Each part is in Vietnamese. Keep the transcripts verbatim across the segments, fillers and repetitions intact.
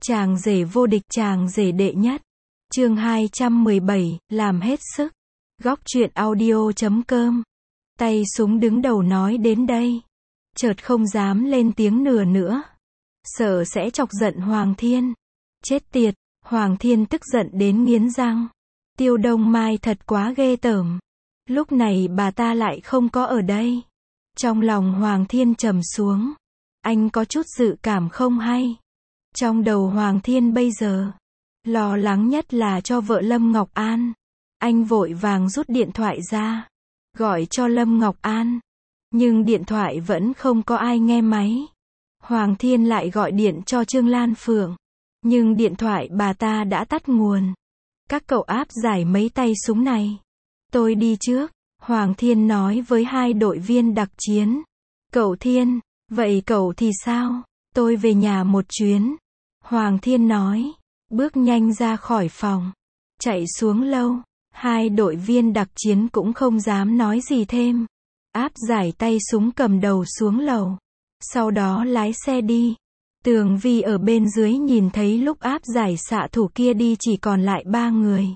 Chàng rể vô địch, chàng rể đệ nhất. Chương hai trăm mười bảy, làm hết sức. Góc truyện audio chấm com. Tay súng đứng đầu nói đến đây. Chợt không dám lên tiếng nửa nữa. Sợ sẽ chọc giận Hoàng Thiên. Chết tiệt, Hoàng Thiên tức giận đến nghiến răng. Tiêu Đông Mai thật quá ghê tởm. Lúc này bà ta lại không có ở đây. Trong lòng Hoàng Thiên trầm xuống. Anh có chút dự cảm không hay. Trong đầu Hoàng Thiên bây giờ, lo lắng nhất là cho vợ Lâm Ngọc An. Anh vội vàng rút điện thoại ra, gọi cho Lâm Ngọc An. Nhưng điện thoại vẫn không có ai nghe máy. Hoàng Thiên lại gọi điện cho Trương Lan Phượng. Nhưng điện thoại bà ta đã tắt nguồn. Các cậu áp giải mấy tay súng này. Tôi đi trước, Hoàng Thiên nói với hai đội viên đặc chiến. Cậu Thiên, vậy cậu thì sao? Tôi về nhà một chuyến. Hoàng Thiên nói, bước nhanh ra khỏi phòng, chạy xuống lâu. Hai đội viên đặc chiến cũng không dám nói gì thêm. Áp giải tay súng cầm đầu xuống lầu. Sau đó lái xe đi. Tường Vi ở bên dưới nhìn thấy lúc áp giải xạ thủ kia đi chỉ còn lại ba người.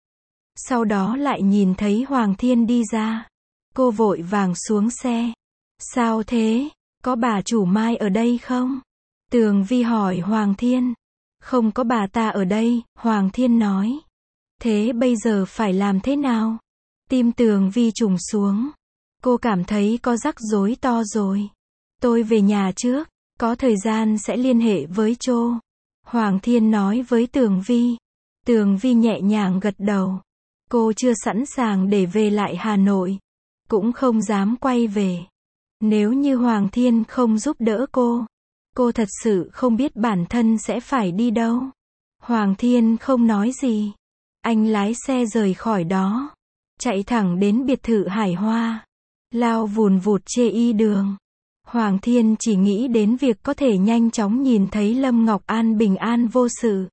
Sau đó lại nhìn thấy Hoàng Thiên đi ra. Cô vội vàng xuống xe. Sao thế? Có bà chủ Mai ở đây không? Tường Vi hỏi Hoàng Thiên. Không có bà ta ở đây, Hoàng Thiên nói. Thế bây giờ phải làm thế nào? Tim Tường Vi trùng xuống. Cô cảm thấy có rắc rối to rồi. Tôi về nhà trước, có thời gian sẽ liên hệ với Chô. Hoàng Thiên nói với Tường Vi. Tường Vi nhẹ nhàng gật đầu. Cô chưa sẵn sàng để về lại Hà Nội. Cũng không dám quay về. Nếu như Hoàng Thiên không giúp đỡ cô, cô thật sự không biết bản thân sẽ phải đi đâu. Hoàng Thiên không nói gì. Anh lái xe rời khỏi đó. Chạy thẳng đến biệt thự Hải Hoa. Lao vùn vụt chê y đường. Hoàng Thiên chỉ nghĩ đến việc có thể nhanh chóng nhìn thấy Lâm Ngọc An bình an vô sự.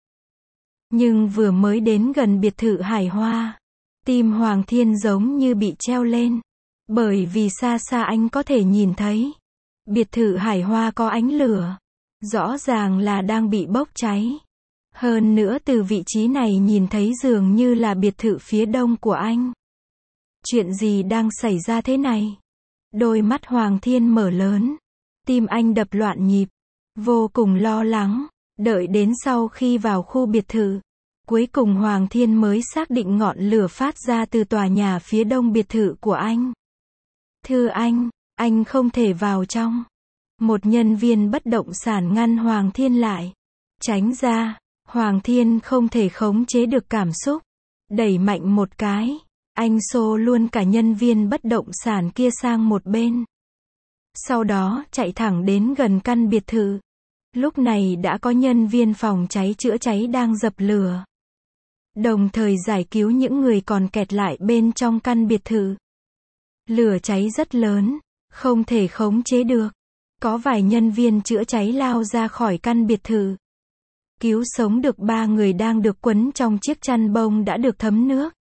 Nhưng vừa mới đến gần biệt thự Hải Hoa, tim Hoàng Thiên giống như bị treo lên. Bởi vì xa xa anh có thể nhìn thấy biệt thự Hải Hoa có ánh lửa. Rõ ràng là đang bị bốc cháy. Hơn nữa từ vị trí này nhìn thấy dường như là biệt thự phía đông của anh. Chuyện gì đang xảy ra thế này? Đôi mắt Hoàng Thiên mở lớn. Tim anh đập loạn nhịp. Vô cùng lo lắng. Đợi đến sau khi vào khu biệt thự, cuối cùng Hoàng Thiên mới xác định ngọn lửa phát ra từ tòa nhà phía đông biệt thự của anh. Thưa anh, anh không thể vào trong. Một nhân viên bất động sản ngăn Hoàng Thiên lại. Tránh ra. Hoàng Thiên không thể khống chế được cảm xúc. Đẩy mạnh một cái. Anh xô luôn cả nhân viên bất động sản kia sang một bên. Sau đó chạy thẳng đến gần căn biệt thự. Lúc này đã có nhân viên phòng cháy chữa cháy đang dập lửa. Đồng thời giải cứu những người còn kẹt lại bên trong căn biệt thự. Lửa cháy rất lớn. Không thể khống chế được. Có vài nhân viên chữa cháy lao ra khỏi căn biệt thự. Cứu sống được ba người đang được quấn trong chiếc chăn bông đã được thấm nước.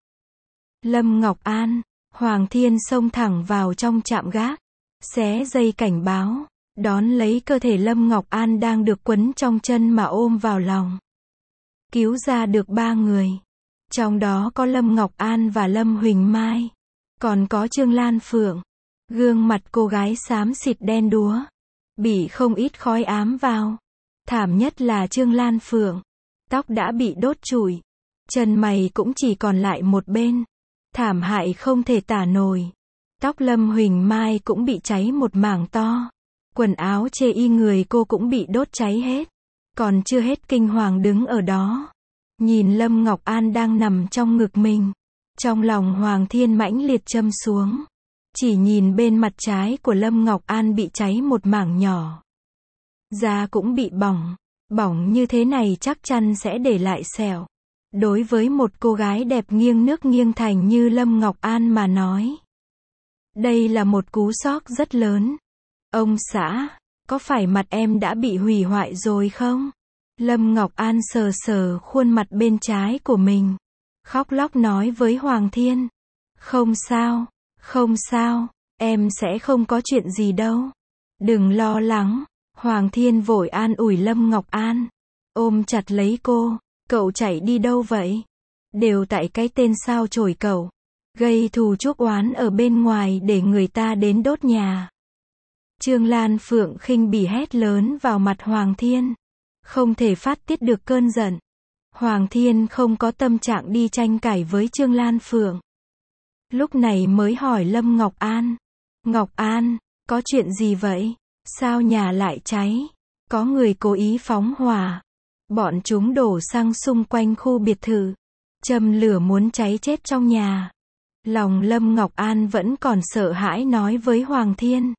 Lâm Ngọc An, Hoàng Thiên xông thẳng vào trong trạm gác. Xé dây cảnh báo. Đón lấy cơ thể Lâm Ngọc An đang được quấn trong chân mà ôm vào lòng. Cứu ra được ba người. Trong đó có Lâm Ngọc An và Lâm Huỳnh Mai. Còn có Trương Lan Phượng. Gương mặt cô gái xám xịt đen đúa. Bị không ít khói ám vào. Thảm nhất là Trương Lan Phượng. Tóc đã bị đốt trụi. Chân mày cũng chỉ còn lại một bên. Thảm hại không thể tả nổi. Tóc Lâm Huỳnh Mai cũng bị cháy một mảng to. Quần áo chê y người cô cũng bị đốt cháy hết. Còn chưa hết kinh hoàng đứng ở đó. Nhìn Lâm Ngọc An đang nằm trong ngực mình. Trong lòng Hoàng Thiên mãnh liệt châm xuống. Chỉ nhìn bên mặt trái của Lâm Ngọc An bị cháy một mảng nhỏ. Da cũng bị bỏng. Bỏng như thế này chắc chắn sẽ để lại sẹo. Đối với một cô gái đẹp nghiêng nước nghiêng thành như Lâm Ngọc An mà nói. Đây là một cú sốc rất lớn. Ông xã, có phải mặt em đã bị hủy hoại rồi không? Lâm Ngọc An sờ sờ khuôn mặt bên trái của mình. Khóc lóc nói với Hoàng Thiên. Không sao, không sao, em sẽ không có chuyện gì đâu. Đừng lo lắng. Hoàng Thiên vội an ủi Lâm Ngọc An. ôm chặt lấy cô. Cậu chạy đi đâu vậy? Đều tại cái tên sao chổi cậu. Gây thù chuốc oán ở bên ngoài để người ta đến đốt nhà. Trương Lan Phượng khinh bỉ hét lớn vào mặt Hoàng Thiên. Không thể phát tiết được cơn giận. Hoàng Thiên không có tâm trạng đi tranh cãi với Trương Lan Phượng. Lúc này mới hỏi Lâm Ngọc An. Ngọc An, có chuyện gì vậy? Sao nhà lại cháy? Có người cố ý phóng hỏa. Bọn chúng đổ xăng xung quanh khu biệt thự. Châm lửa muốn cháy chết trong nhà. Lòng Lâm Ngọc An vẫn còn sợ hãi nói với Hoàng Thiên.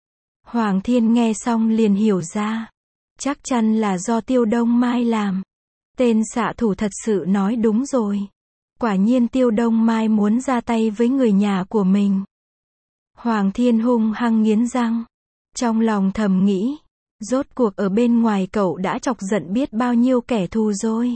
Hoàng Thiên nghe xong liền hiểu ra. Chắc chắn là do Tiêu Đông Mai làm. Tên xạ thủ thật sự nói đúng rồi. Quả nhiên Tiêu Đông Mai muốn ra tay với người nhà của mình. Hoàng Thiên hung hăng nghiến răng. Trong lòng thầm nghĩ. Rốt cuộc ở bên ngoài cậu đã chọc giận biết bao nhiêu kẻ thù rồi.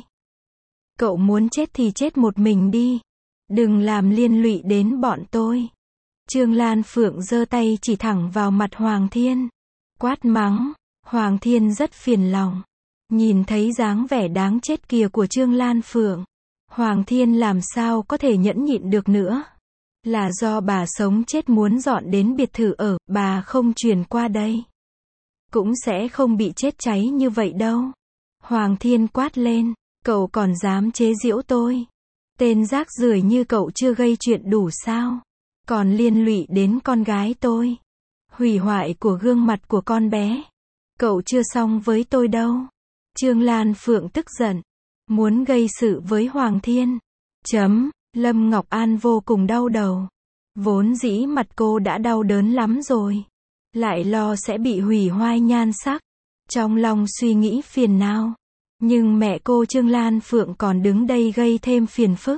Cậu muốn chết thì chết một mình đi. Đừng làm liên lụy đến bọn tôi. Trương Lan Phượng giơ tay chỉ thẳng vào mặt Hoàng Thiên. Quát mắng. Hoàng Thiên rất phiền lòng. Nhìn thấy dáng vẻ đáng chết kia của Trương Lan Phượng. Hoàng Thiên làm sao có thể nhẫn nhịn được nữa. Là do bà sống chết muốn dọn đến biệt thự ở, bà không chuyển qua đây. Cũng sẽ không bị chết cháy như vậy đâu. Hoàng Thiên quát lên. Cậu còn dám chế giễu tôi. Tên rác rưởi như cậu chưa gây chuyện đủ sao? Còn liên lụy đến con gái tôi. Hủy hoại của gương mặt của con bé. Cậu chưa xong với tôi đâu. Trương Lan Phượng tức giận. Muốn gây sự với Hoàng Thiên. Chấm. Lâm Ngọc An vô cùng đau đầu. Vốn dĩ mặt cô đã đau đớn lắm rồi. Lại lo sẽ bị hủy hoại nhan sắc. Trong lòng suy nghĩ phiền não. Nhưng mẹ cô Trương Lan Phượng còn đứng đây gây thêm phiền phức.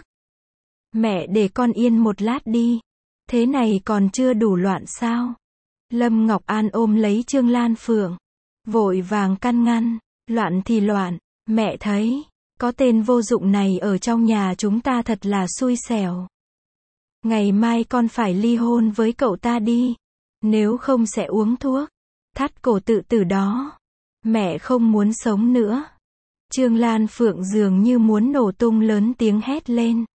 Mẹ để con yên một lát đi. Thế này còn chưa đủ loạn sao? Lâm Ngọc An ôm lấy Trương Lan Phượng. Vội vàng căn ngăn. Loạn thì loạn. Mẹ thấy. Có tên vô dụng này ở trong nhà chúng ta thật là xui xẻo. Ngày mai con phải ly hôn với cậu ta đi. Nếu không sẽ uống thuốc. Thắt cổ tự tử đó. Mẹ không muốn sống nữa. Trương Lan Phượng dường như muốn nổ tung lớn tiếng hét lên.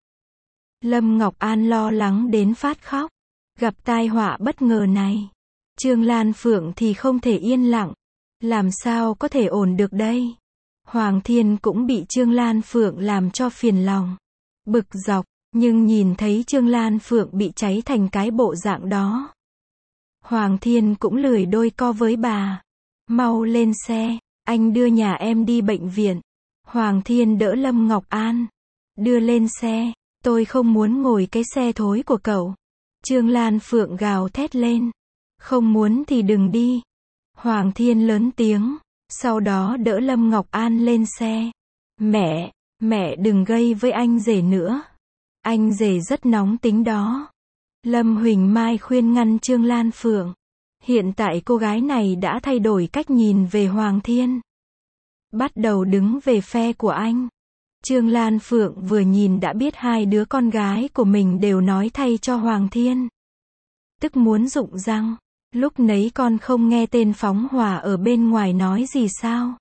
Lâm Ngọc An lo lắng đến phát khóc. Gặp tai họa bất ngờ này. Trương Lan Phượng thì không thể yên lặng. Làm sao có thể ổn được đây? Hoàng Thiên cũng bị Trương Lan Phượng làm cho phiền lòng. Bực dọc, nhưng nhìn thấy Trương Lan Phượng bị cháy thành cái bộ dạng đó. Hoàng Thiên cũng lười đôi co với bà. Mau lên xe, anh đưa nhà em đi bệnh viện. Hoàng Thiên đỡ Lâm Ngọc An. Đưa lên xe, tôi không muốn ngồi cái xe thối của cậu. Trương Lan Phượng gào thét lên. Không muốn thì đừng đi. Hoàng Thiên lớn tiếng. Sau đó đỡ Lâm Ngọc An lên xe. Mẹ, mẹ đừng gây với anh rể nữa. Anh rể rất nóng tính đó. Lâm Huỳnh Mai khuyên ngăn Trương Lan Phượng. Hiện tại cô gái này đã thay đổi cách nhìn về Hoàng Thiên. Bắt đầu đứng về phe của anh. Trương Lan Phượng vừa nhìn đã biết hai đứa con gái của mình đều nói thay cho Hoàng Thiên. Tức muốn rụng răng. Lúc nấy con không nghe tên phóng hỏa ở bên ngoài nói gì sao?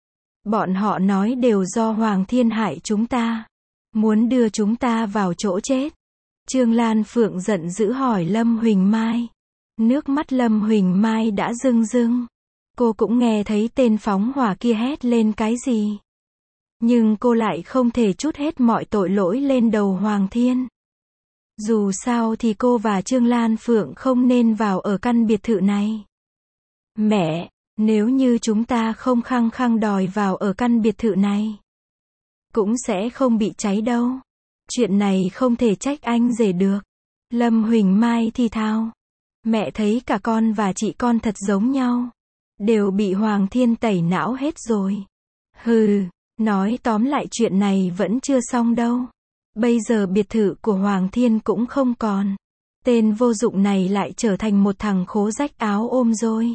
Bọn họ nói đều do Hoàng Thiên hại chúng ta. Muốn đưa chúng ta vào chỗ chết. Trương Lan Phượng giận dữ hỏi Lâm Huỳnh Mai. Nước mắt Lâm Huỳnh Mai đã rưng rưng. Cô cũng nghe thấy tên phóng hỏa kia hét lên cái gì. Nhưng cô lại không thể trút hết mọi tội lỗi lên đầu Hoàng Thiên. Dù sao thì cô và Trương Lan Phượng không nên vào ở căn biệt thự này. Mẹ, nếu như chúng ta không khăng khăng đòi vào ở căn biệt thự này, cũng sẽ không bị cháy đâu. Chuyện này không thể trách anh rể được. Lâm Huỳnh Mai thì thào. Mẹ thấy cả con và chị con thật giống nhau. Đều bị Hoàng Thiên tẩy não hết rồi. Hừ, nói tóm lại chuyện này vẫn chưa xong đâu. Bây giờ biệt thự của Hoàng Thiên cũng không còn. Tên vô dụng này lại trở thành một thằng khố rách áo ôm rồi.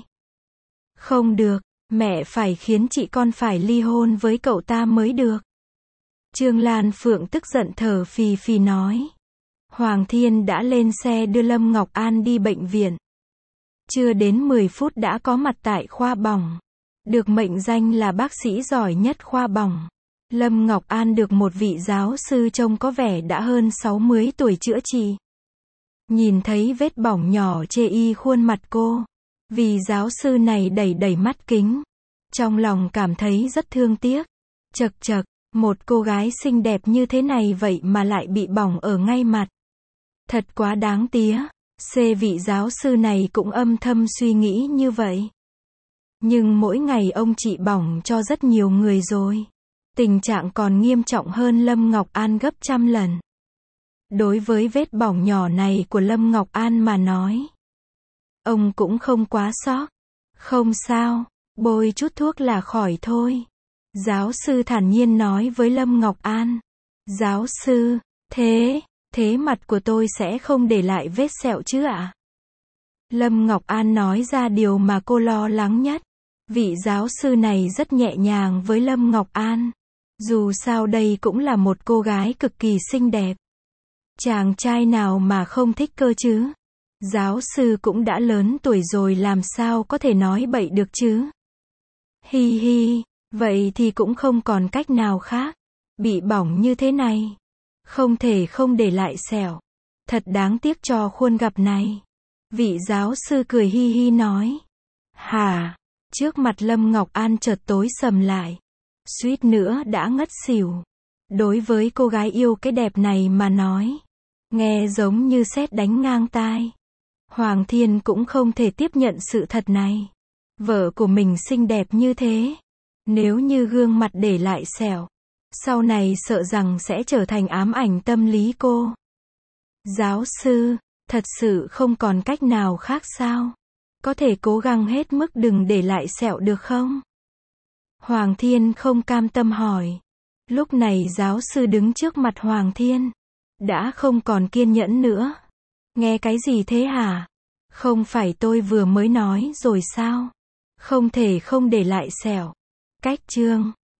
Không được, mẹ phải khiến chị con phải ly hôn với cậu ta mới được. Trương Lan Phượng tức giận thở phì phì nói. Hoàng Thiên đã lên xe đưa Lâm Ngọc An đi bệnh viện. Chưa đến mười phút đã có mặt tại khoa bỏng. được mệnh danh là bác sĩ giỏi nhất khoa bỏng. Lâm Ngọc An được một vị giáo sư trông có vẻ đã hơn sáu mươi tuổi chữa trị. Nhìn thấy vết bỏng nhỏ chê y khuôn mặt cô, vị giáo sư này đẩy đẩy mắt kính. Trong lòng cảm thấy rất thương tiếc. Chật chật, một cô gái xinh đẹp như thế này vậy mà lại bị bỏng ở ngay mặt. Thật quá đáng tía. C vị giáo sư này cũng âm thầm suy nghĩ như vậy. Nhưng mỗi ngày ông trị bỏng cho rất nhiều người rồi. Tình trạng còn nghiêm trọng hơn Lâm Ngọc An gấp trăm lần. Đối với vết bỏng nhỏ này của Lâm Ngọc An mà nói, ông cũng không quá sốc. Không sao, bôi chút thuốc là khỏi thôi. Giáo sư thản nhiên nói với Lâm Ngọc An. Giáo sư, thế, thế mặt của tôi sẽ không để lại vết sẹo chứ ạ? Lâm Ngọc An nói ra điều mà cô lo lắng nhất. Vị giáo sư này rất nhẹ nhàng với Lâm Ngọc An. Dù sao đây cũng là một cô gái cực kỳ xinh đẹp. Chàng trai nào mà không thích cơ chứ? Giáo sư cũng đã lớn tuổi rồi làm sao có thể nói bậy được chứ? Hi hi, vậy thì cũng không còn cách nào khác. Bị bỏng như thế này, không thể không để lại sẹo. Thật đáng tiếc cho khuôn gặp này. Vị giáo sư cười hi hi nói. Hả? Trước mặt Lâm Ngọc An chợt tối sầm lại. Suýt nữa đã ngất xỉu. Đối với cô gái yêu cái đẹp này mà nói, nghe giống như sét đánh ngang tai. Hoàng Thiên cũng không thể tiếp nhận sự thật này. Vợ của mình xinh đẹp như thế, nếu như gương mặt để lại sẹo, sau này sợ rằng sẽ trở thành ám ảnh tâm lý cô. Giáo sư, thật sự không còn cách nào khác sao? Có thể cố gắng hết mức đừng để lại sẹo được không? Hoàng Thiên không cam tâm hỏi. Lúc này giáo sư đứng trước mặt Hoàng Thiên, đã không còn kiên nhẫn nữa. Nghe cái gì thế hả? Không phải tôi vừa mới nói rồi sao? Không thể không để lại sẹo. Cách chương